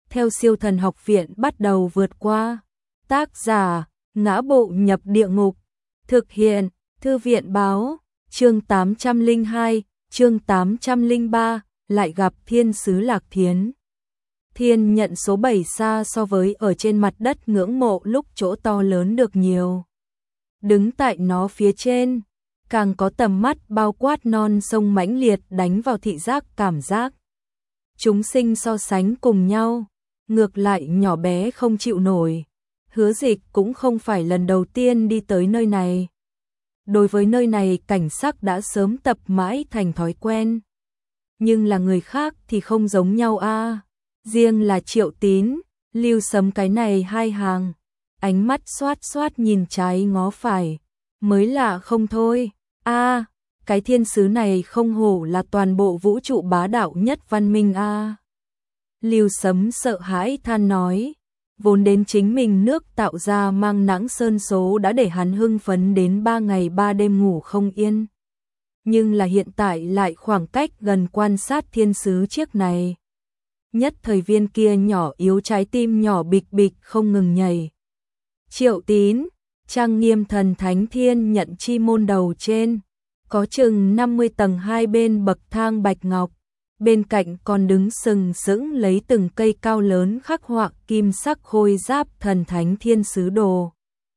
theo Siêu Thần Học Viện bắt đầu vượt qua. Tác giả: Ngã Bộ Nhập Địa Ngục. Thực hiện: Thư viện báo. Chương 802, chương 803, lại gặp thiên sứ Lạc Thiến. Thiên nhận số 7 xa so với ở trên mặt đất ngưỡng mộ lúc chỗ to lớn được nhiều. Đứng tại nó phía trên, càng có tầm mắt bao quát non sông mãnh liệt đánh vào thị giác cảm giác. Chúng sinh so sánh cùng nhau, ngược lại nhỏ bé không chịu nổi. Hứa Dịch cũng không phải lần đầu tiên đi tới nơi này. Đối với nơi này cảnh sắc đã sớm tập mãi thành thói quen. Nhưng là người khác thì không giống nhau a. Riêng là Triệu Tín, Lưu Sấm cái này hai hàng, ánh mắt xoát xoát nhìn trái ngó phải, mới lạ không thôi. A, cái thiên sứ này không hổ là toàn bộ vũ trụ bá đạo nhất văn minh a. Lưu Sấm sợ hãi than nói, vốn đến chính mình nước tạo ra mang nắng sơn số đã để hắn hưng phấn đến 3 ngày 3 đêm ngủ không yên. Nhưng là hiện tại lại khoảng cách gần quan sát thiên sứ chiếc này. Nhất thời viên kia nhỏ yếu trái tim nhỏ bịch bịch không ngừng nhảy. Triệu Tín, trang nghiêm thần thánh thiên nhận chi môn đầu trên, có chừng 50 tầng hai bên bậc thang bạch ngọc, bên cạnh còn đứng sừng sững lấy từng cây cao lớn khắc họa kim sắc khôi giáp thần thánh thiên sứ đồ.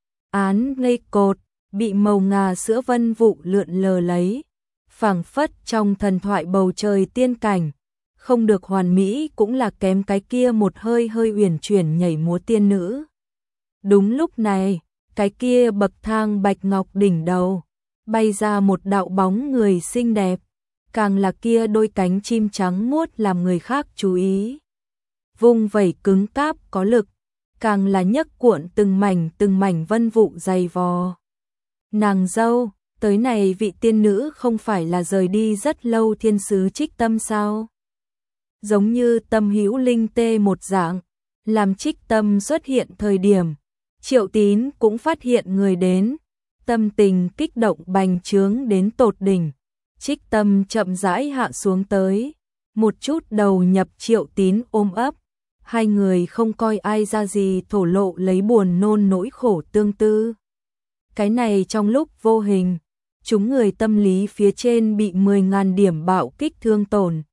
Án ngây cột, bị màu ngà sữa vân vụ lượn lờ lấy, phảng phất trong thần thoại bầu trời tiên cảnh. Không được hoàn mỹ cũng là kém cái kia một hơi hơi uyển chuyển nhảy múa tiên nữ. Đúng lúc này, cái kia bậc thang bạch ngọc đỉnh đầu, bay ra một đạo bóng người xinh đẹp, càng là kia đôi cánh chim trắng muốt làm người khác chú ý. Vung vẩy cứng cáp có lực, càng là nhấc cuộn từng mảnh vân vụ dày vò. Nàng dâu, tới này vị tiên nữ không phải là rời đi rất lâu thiên sứ Trích Tâm sao? Giống như Tâm Hữu Linh tê một dạng, làm Trích Tâm xuất hiện thời điểm, Triệu Tín cũng phát hiện người đến, tâm tình kích động bành trướng đến tột đỉnh. Trích Tâm chậm rãi hạ xuống tới, một chút đầu nhập Triệu Tín ôm ấp, hai người không coi ai ra gì thổ lộ lấy buồn nôn nỗi khổ tương tư. Cái này trong lúc vô hình, chúng người tâm lý phía trên bị 10.000 điểm bạo kích thương tổn.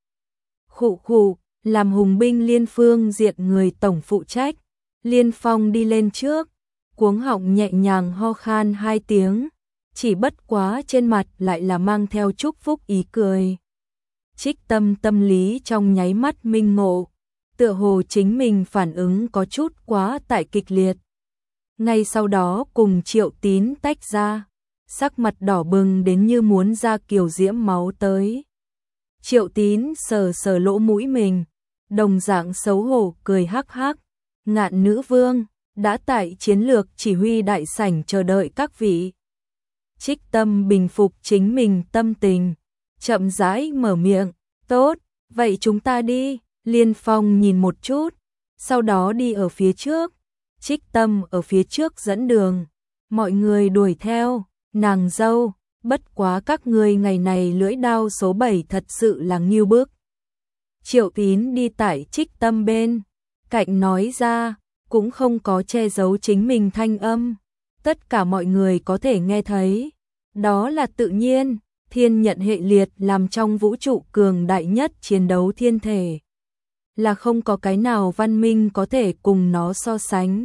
Khụ, làm hùng binh Liên phương diện người tổng phụ trách, Liên Phong đi lên trước, cuống họng nhẹ nhàng ho khan 2 tiếng, chỉ bất quá trên mặt lại là mang theo chúc phúc ý cười. Trích Tâm tâm lý trong nháy mắt minh ngộ, tựa hồ chính mình phản ứng có chút quá tại kịch liệt. Ngay sau đó cùng Triệu Tín tách ra, sắc mặt đỏ bừng đến như muốn ra kiều diễm máu tới. Triệu Tín sờ sờ lỗ mũi mình, đồng dạng xấu hổ cười hắc hắc, Ngạn nữ vương, đã tại chiến lược chỉ huy đại sảnh chờ đợi các vị. Trích Tâm bình phục chính mình tâm tình, chậm rãi mở miệng, tốt, vậy chúng ta đi. Liên Phong nhìn một chút, sau đó đi ở phía trước, Trích Tâm ở phía trước dẫn đường, mọi người đuổi theo. Nàng dâu, bất quá các ngươi ngày này lưỡi đao số 7 thật sự là nghiêu bức. Triệu Tín đi tại Trích Tâm bên cạnh nói ra, cũng không có che giấu chính mình thanh âm, tất cả mọi người có thể nghe thấy. Đó là tự nhiên, thiên nhận hệ liệt làm trong vũ trụ cường đại nhất chiến đấu thiên thể, là không có cái nào văn minh có thể cùng nó so sánh,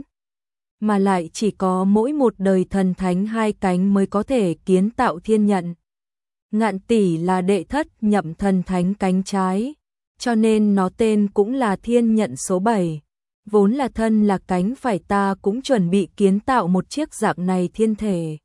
mà lại chỉ có mỗi một đời thần thánh 2 cánh mới có thể kiến tạo thiên nhận. Ngạn tỷ là đệ thất nhậm thần thánh cánh trái, cho nên nó tên cũng là thiên nhận số 7. Vốn là thân là cánh phải ta cũng chuẩn bị kiến tạo một chiếc dạng này thiên thể,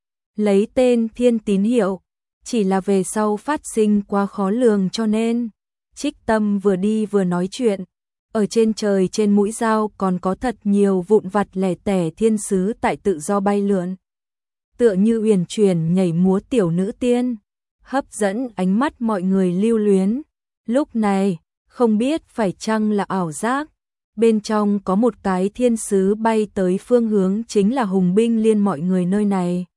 lấy tên Thiên Tín Hiệu, chỉ là về sau phát sinh quá khó lường cho nên. Trích Tâm vừa đi vừa nói chuyện, ở trên trời trên mũi dao còn có thật nhiều vụn vặt lẻ tẻ thiên sứ tại tự do bay lượn, tựa như uyển chuyển nhảy múa tiểu nữ tiên, hấp dẫn ánh mắt mọi người lưu luyến. Lúc này, không biết phải chăng là ảo giác, bên trong có một cái thiên sứ bay tới phương hướng chính là hùng binh Liên mọi người nơi này.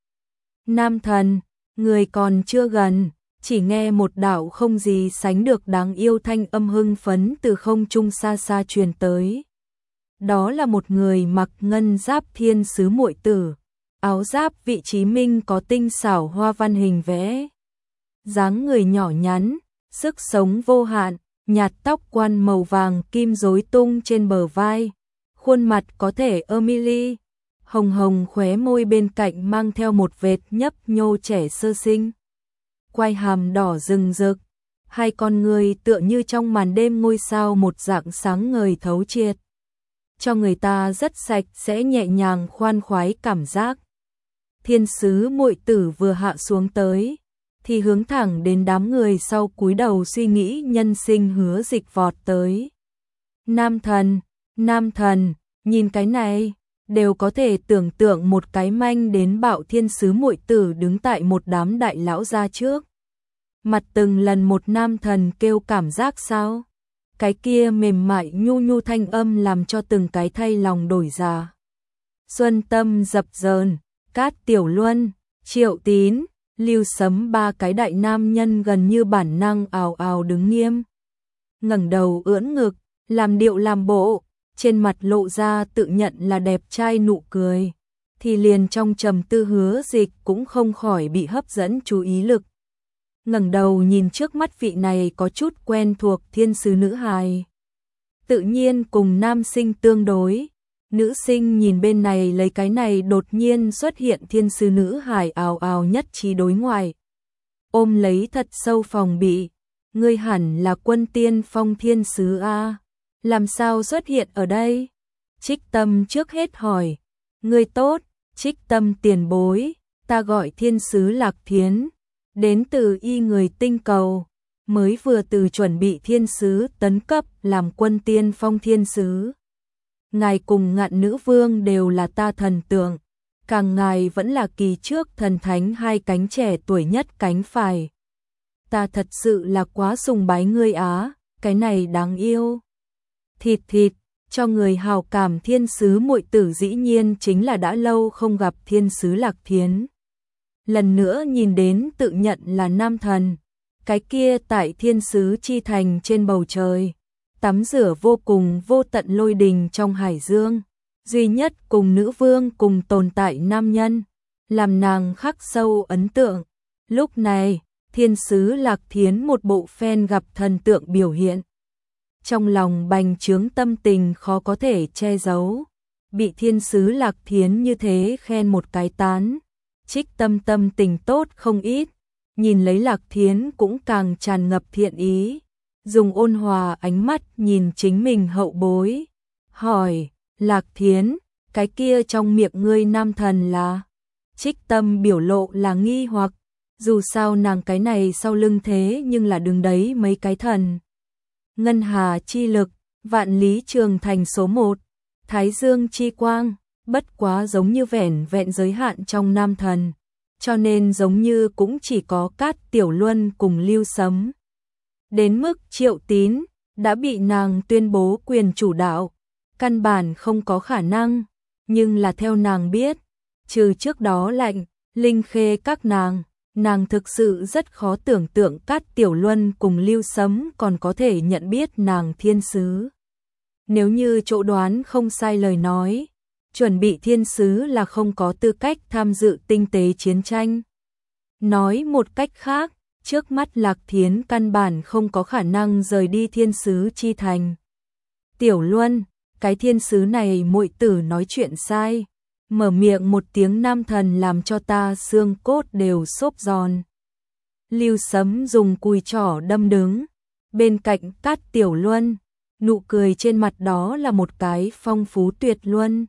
Nam thần, người còn chưa gần, chỉ nghe một đạo không gì sánh được đáng yêu thanh âm hưng phấn từ không trung xa xa truyền tới. đó là một người mặc ngân giáp thiên sứ muội tử, áo giáp vị trí minh có tinh xảo hoa văn hình vẽ. Dáng người nhỏ nhắn, sức sống vô hạn, nhạt tóc quan màu vàng kim rối tung trên bờ vai, khuôn mặt có thể Emily, hồng hồng khóe môi bên cạnh mang theo một vệt nhấp nhô trẻ sơ sinh. Quai hàm đỏ rừng rực, hai con người tựa như trong màn đêm ngôi sao một dạng sáng ngời thấu triệt, cho người ta rất sạch sẽ nhẹ nhàng khoan khoái cảm giác. Thiên sứ muội tử vừa hạ xuống tới, thì hướng thẳng đến đám người sau cúi đầu suy nghĩ nhân sinh hứa dịch vọt tới. Nam thần, nhìn cái này, đều có thể tưởng tượng một cái manh đến bạo thiên sứ muội tử đứng tại một đám đại lão gia trước. Mặt từng lần một nam thần kêu cảm giác sao? Cái kia mềm mại nhu nhu thanh âm làm cho từng cái thay lòng đổi dạ. Xuân Tâm dập dờn, Cát Tiểu Luân, Triệu Tín, Lưu Sấm ba cái đại nam nhân gần như bản năng ào ào đứng nghiêm. Ngẩng đầu ưỡn ngực, làm điệu làm bộ, trên mặt lộ ra tự nhận là đẹp trai nụ cười, thì liền trong trầm tư hứa dịch cũng không khỏi bị hấp dẫn chú ý lực. Ngẩng đầu nhìn trước mắt vị này có chút quen thuộc thiên sứ nữ hài. Tự nhiên cùng nam sinh tương đối, nữ sinh nhìn bên này lấy cái này đột nhiên xuất hiện thiên sứ nữ hài ào ào nhất trí đối ngoại. Ôm lấy thật sâu phòng bị, ngươi hẳn là Quân Tiên Phong thiên sứ a, làm sao xuất hiện ở đây? Trích Tâm trước hết hỏi, ngươi tốt, Trích Tâm tiền bối, ta gọi thiên sứ Lạc Thiến, đến từ y người tinh cầu, mới vừa từ chuẩn bị thiên sứ tấn cấp làm Quân Tiên Phong thiên sứ. Ngài cùng Ngạn Nữ Vương đều là ta thần tượng, càng ngài vẫn là kỳ trước thần thánh hai cánh trẻ tuổi nhất cánh phải. Ta thật sự là quá sùng bái ngươi á, cái này đáng yêu. Thịt, cho người hào cảm thiên sứ muội tử dĩ nhiên chính là đã lâu không gặp thiên sứ Lạc Thiến. Lần nữa nhìn đến tự nhận là nam thần, cái kia tại thiên sứ chi thành trên bầu trời, tắm rửa vô cùng vô tận lôi đình trong hải dương, duy nhất cùng nữ vương cùng tồn tại nam nhân, làm nàng khắc sâu ấn tượng. Lúc này, thiên sứ Lạc Thiến một bộ phen gặp thần tượng biểu hiện. Trong lòng bành trướng tâm tình khó có thể che giấu, bị thiên sứ Lạc Thiến như thế khen một cái tán. Trích Tâm tâm tình tốt không ít, nhìn lấy Lạc Thiến cũng càng tràn ngập thiện ý, dùng ôn hòa ánh mắt nhìn chính mình hậu bối, hỏi, Lạc Thiến, cái kia trong miệng ngươi nam thần là? Trích Tâm biểu lộ là nghi hoặc, dù sao nàng cái này sau lưng thế nhưng là đứng đấy mấy cái thần. Ngân Hà chi lực, Vạn Lý Trường Thành số 1, Thái Dương chi quang, bất quá giống như vẻn vẹn giới hạn trong nam thần, cho nên giống như cũng chỉ có Cát Tiểu Luân cùng Lưu Sấm. Đến mức Triệu Tín đã bị nàng tuyên bố quyền chủ đạo, căn bản không có khả năng, nhưng là theo nàng biết, trừ trước đó Lạnh, Linh Khê các nàng thực sự rất khó tưởng tượng Cát Tiểu Luân cùng Lưu Sấm còn có thể nhận biết nàng thiên sứ. Nếu như chỗ đoán không sai lời nói, chuẩn bị thiên sứ là không có tư cách tham dự tinh tế chiến tranh. Nói một cách khác, trước mắt Lạc Thiến căn bản không có khả năng rời đi thiên sứ chi thành. Tiểu Luân, cái thiên sứ này muội tử nói chuyện sai, mở miệng một tiếng nam thần làm cho ta xương cốt đều xốp giòn. Lưu Sấm dùng cùi trỏ đâm đứng, bên cạnh Cát Tiểu Luân, nụ cười trên mặt đó là một cái phong phú tuyệt luân.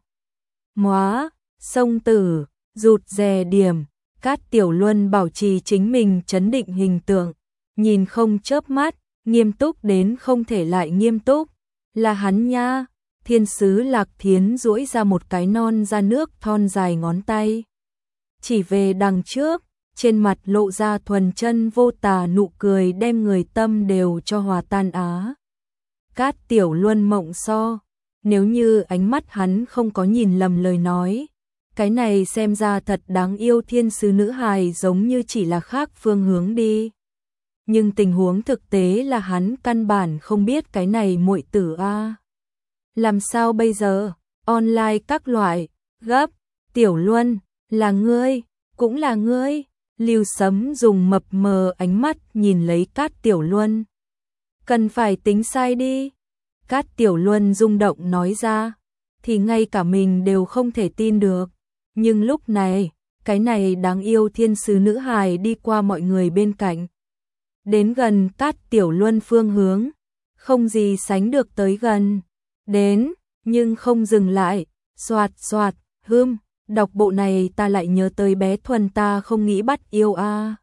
Móa, sông tử, rụt rè điểm, Cát Tiểu Luân bảo trì chính mình trấn định hình tượng, nhìn không chớp mắt, nghiêm túc đến không thể lại nghiêm túc, là hắn nha. Thiên sứ Lạc Thiến duỗi ra một cái non ra nước thon dài ngón tay, chỉ về đằng trước, trên mặt lộ ra thuần chân vô tà nụ cười đem người tâm đều cho hòa tan á. Cát Tiểu Luân mộng so, nếu như ánh mắt hắn không có nhìn lầm lời nói, cái này xem ra thật đáng yêu thiên sứ nữ hài giống như chỉ là khác phương hướng đi. Nhưng tình huống thực tế là hắn căn bản không biết cái này muội tử a. làm sao bây giờ, online các loại, gấp, Tiểu Luân, là ngươi, cũng là ngươi, Lưu Sấm dùng mập mờ ánh mắt nhìn lấy Cát Tiểu Luân. Cần phải tính sai đi, Cát Tiểu Luân rung động nói ra, thì ngay cả mình đều không thể tin được, nhưng lúc này, cái này đáng yêu thiên sứ nữ hài đi qua mọi người bên cạnh. Đến gần Cát Tiểu Luân phương hướng, không gì sánh được tới gần, đến, nhưng không dừng lại, xoạt xoạt, đọc bộ này ta lại nhớ tới bé Thuần ta không nghĩ bắt yêu a.